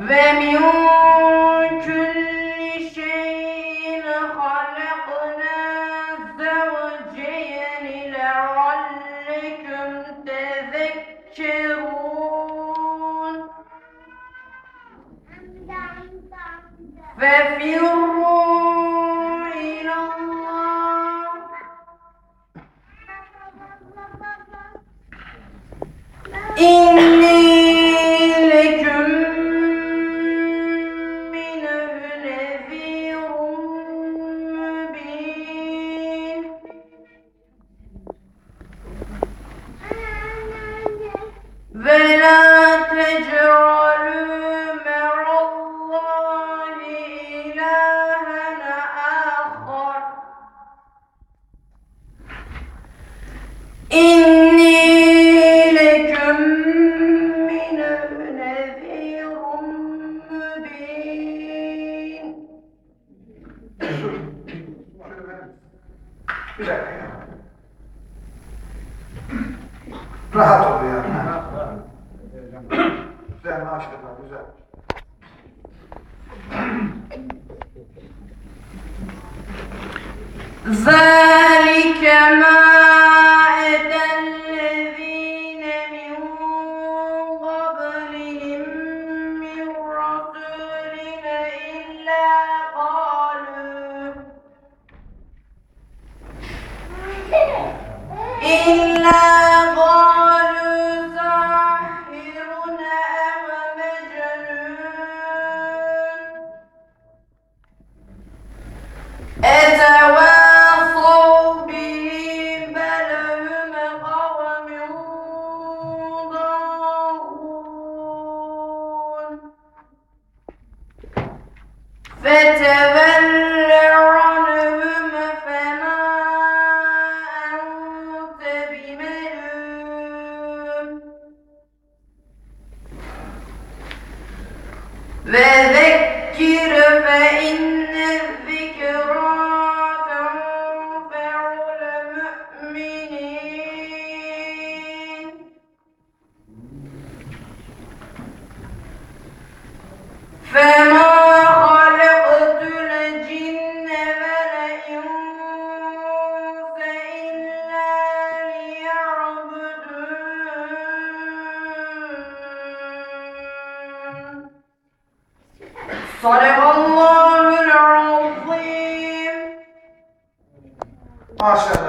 ومن كل شيء خلقنا زوجين لعلكم تذكرون ففروا إلى الله إني لكم منه نذير مبين ولا تجعلوا مع الله إلها آخر إني لكم منه نذير مبين Rahat ol yani. Güzel maşallah güzel. ذلك ما أتى الذين من قبلهم من رسول إلا قالوا ساحر أو مجنون أتواصوا به بل هم قوم ضالون فتول عنهم فما أنت بملوم وذكر فإن الذكرى تنفع المؤمنين فما خلقت الجن والإنس إلا ليعبدون صدق الله العظيم Maşallah.